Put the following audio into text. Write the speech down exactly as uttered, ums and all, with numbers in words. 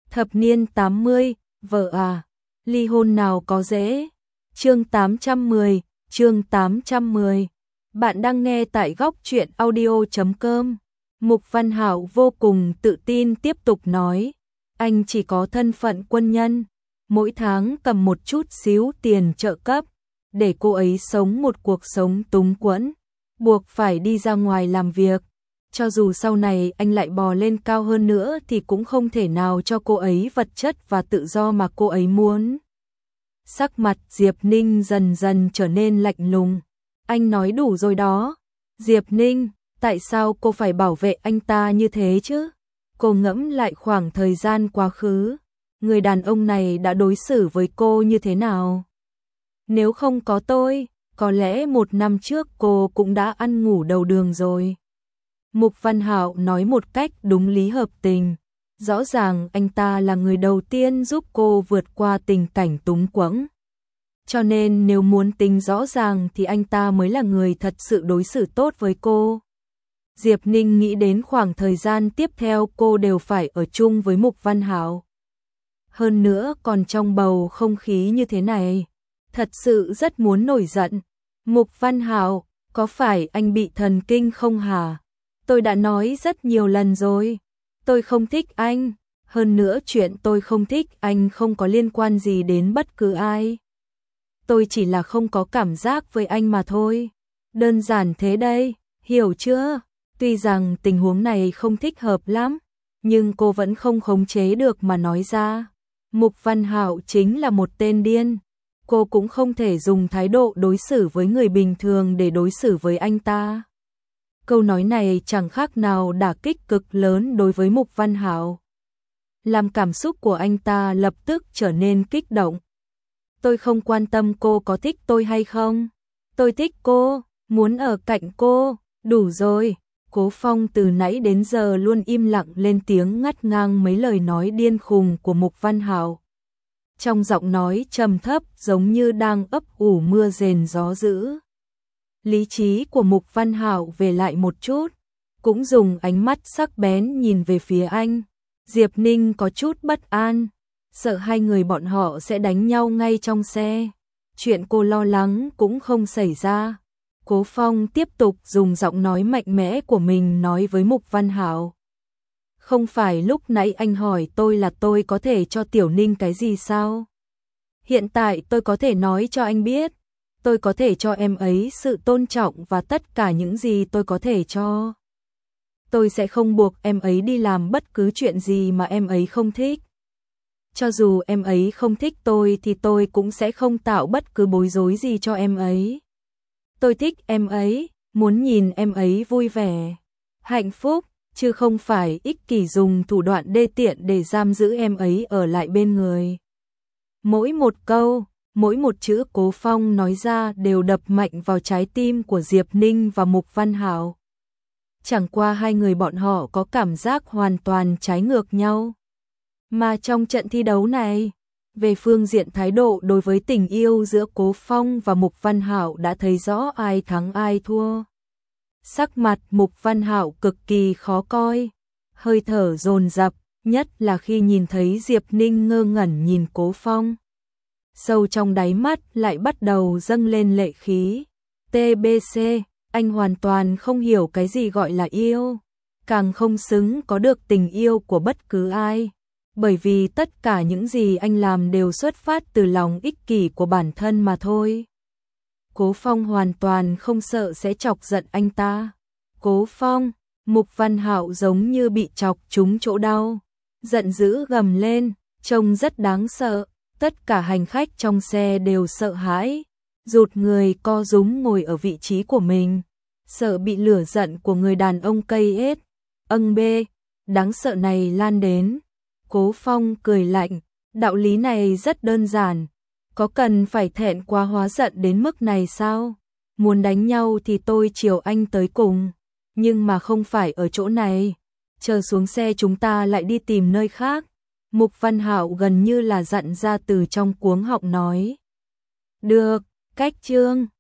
Thập niên tám mươi, vợ à, ly hôn nào có dễ. Chương tám trăm mười, chương tám trăm mười. Bạn đang nghe tại góc truyện audio chấm com. Mục Văn Hạo vô cùng tự tin tiếp tục nói, anh chỉ có thân phận quân nhân, mỗi tháng cầm một chút xíu tiền trợ cấp, để cô ấy sống một cuộc sống túng quẫn, buộc phải đi ra ngoài làm việc. Cho dù sau này anh lại bò lên cao hơn nữa thì cũng không thể nào cho cô ấy vật chất và tự do mà cô ấy muốn. Sắc mặt Diệp Ninh dần dần trở nên lạnh lùng. Anh nói đủ rồi đó. Diệp Ninh, tại sao cô phải bảo vệ anh ta như thế chứ? Cô ngẫm lại khoảng thời gian quá khứ. Người đàn ông này đã đối xử với cô như thế nào? Nếu không có tôi, có lẽ một năm trước cô cũng đã ăn ngủ đầu đường rồi. Mục Văn Hạo nói một cách đúng lý hợp tình. Rõ ràng anh ta là người đầu tiên giúp cô vượt qua tình cảnh túng quẫn. Cho nên nếu muốn tính rõ ràng thì anh ta mới là người thật sự đối xử tốt với cô. Diệp Ninh nghĩ đến khoảng thời gian tiếp theo cô đều phải ở chung với Mục Văn Hạo. Hơn nữa còn trong bầu không khí như thế này. Thật sự rất muốn nổi giận. Mục Văn Hạo, có phải anh bị thần kinh không hả? Tôi đã nói rất nhiều lần rồi. Tôi không thích anh. Hơn nữa chuyện tôi không thích anh không có liên quan gì đến bất cứ ai. Tôi chỉ là không có cảm giác với anh mà thôi. Đơn giản thế đây, hiểu chưa? Tuy rằng tình huống này không thích hợp lắm, nhưng cô vẫn không khống chế được mà nói ra. Mục Văn Hạo chính là một tên điên. Cô cũng không thể dùng thái độ đối xử với người bình thường để đối xử với anh ta. Câu nói này chẳng khác nào đả kích cực lớn đối với Mục Văn Hạo. Làm cảm xúc của anh ta lập tức trở nên kích động. Tôi không quan tâm cô có thích tôi hay không. Tôi thích cô, muốn ở cạnh cô, đủ rồi. Cố Phong từ nãy đến giờ luôn im lặng lên tiếng ngắt ngang mấy lời nói điên khùng của Mục Văn Hạo. Trong giọng nói trầm thấp giống như đang ấp ủ mưa rền gió dữ. Lý trí của Mục Văn Hạo về lại một chút, cũng dùng ánh mắt sắc bén nhìn về phía anh. Diệp Ninh có chút bất an, sợ hai người bọn họ sẽ đánh nhau ngay trong xe. Chuyện cô lo lắng cũng không xảy ra. Cố Phong tiếp tục dùng giọng nói mạnh mẽ của mình nói với Mục Văn Hạo. Không phải lúc nãy anh hỏi tôi là tôi có thể cho Tiểu Ninh cái gì sao? Hiện tại tôi có thể nói cho anh biết. Tôi có thể cho em ấy sự tôn trọng và tất cả những gì tôi có thể cho. Tôi sẽ không buộc em ấy đi làm bất cứ chuyện gì mà em ấy không thích. Cho dù em ấy không thích tôi thì tôi cũng sẽ không tạo bất cứ bối rối gì cho em ấy. Tôi thích em ấy, muốn nhìn em ấy vui vẻ, hạnh phúc, chứ không phải ích kỷ dùng thủ đoạn đê tiện để giam giữ em ấy ở lại bên người. Mỗi một câu, mỗi một chữ Cố Phong nói ra đều đập mạnh vào trái tim của Diệp Ninh và Mục Văn Hạo. Chẳng qua hai người bọn họ có cảm giác hoàn toàn trái ngược nhau. Mà trong trận thi đấu này, về phương diện thái độ đối với tình yêu giữa Cố Phong và Mục Văn Hạo đã thấy rõ ai thắng ai thua. Sắc mặt Mục Văn Hạo cực kỳ khó coi, hơi thở dồn dập, nhất là khi nhìn thấy Diệp Ninh ngơ ngẩn nhìn Cố Phong. Sâu trong đáy mắt lại bắt đầu dâng lên lệ khí. tê bê xê, anh hoàn toàn không hiểu cái gì gọi là yêu, càng không xứng có được tình yêu của bất cứ ai. Bởi vì tất cả những gì anh làm đều xuất phát từ lòng ích kỷ của bản thân mà thôi. Cố Phong hoàn toàn không sợ sẽ chọc giận anh ta. Cố Phong, Mục Văn Hạo giống như bị chọc trúng chỗ đau. Giận dữ gầm lên, trông rất đáng sợ. Tất cả hành khách trong xe đều sợ hãi, rụt người co rúm ngồi ở vị trí của mình. Sợ bị lửa giận của người đàn ông cây ết, âng bê, đáng sợ này lan đến. Cố Phong cười lạnh, đạo lý này rất đơn giản, có cần phải thẹn quá hóa giận đến mức này sao? Muốn đánh nhau thì tôi chiều anh tới cùng, nhưng mà không phải ở chỗ này. Chờ xuống xe chúng ta lại đi tìm nơi khác. Mục Văn Hạo gần như là dặn ra từ trong cuống họng nói. Được, cách chương.